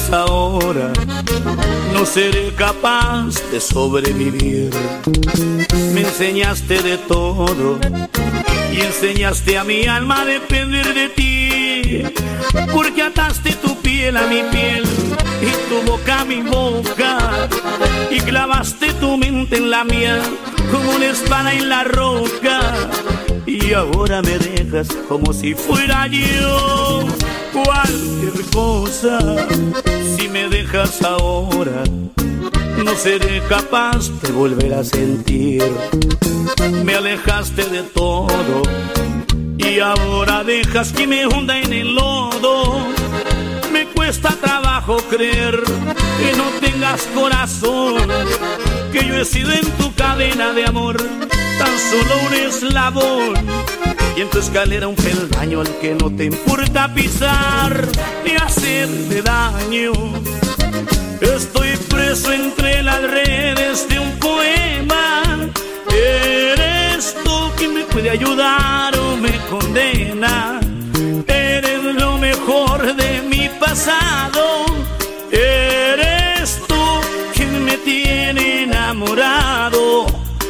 dejas ahora, no seré capaz de sobrevivir. Me enseñaste de todo y enseñaste a mi alma a depender de ti, porque ataste tu piel a mi piel y tu boca a mi boca, y clavaste tu mente en la mía como una espada en la roca. Y ahora me dejas como si fuera yo cualquier cosa. Si me dejas ahora, no seré capaz de volver a sentir. Me alejaste de todo y ahora dejas que me hunda en el lodo. Me cuesta trabajo creer que no tengas corazón, que yo he sido en tu cadena de amor tan solo un eslabón, y en tu escalera un peldaño al que no te importa pisar ni hacerle daño. Estoy preso entre las redes de un poema. Eres tú quien me puede ayudar o me condena. Eres lo mejor de mi pasado. Eres tú quien me tiene enamorado.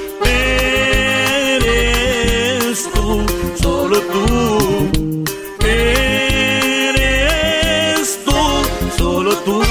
Eres tú, solo tú. Eres tú, solo tú.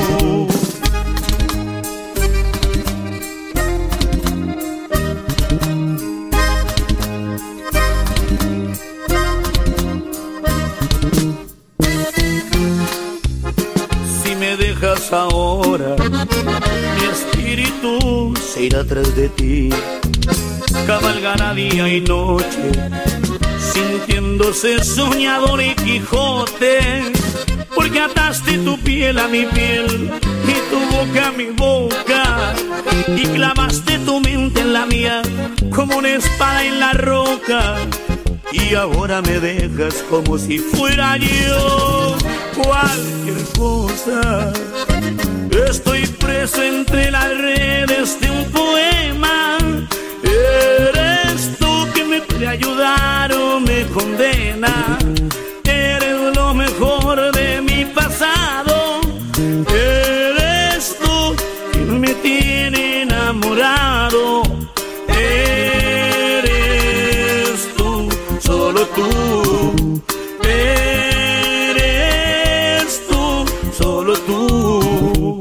Si me dejas ahora, mi espíritu se irá tras de ti. Cabalgará día y noche, sintiéndose soñador y Quijote, porque ataste tu piel a mi piel y tu boca a mi boca, y clavaste tu mente en la mía como una espada en la roca. Y ahora me dejas como si fuera yo cualquier cosa. Estoy preso entre las redes de un poema. Eres tú que me puede ayudar o me condena. Eres lo mejor de mi pasado. Eres tú quien me tiene enamorado. Eres tú, solo tú. Eres tú, solo tú.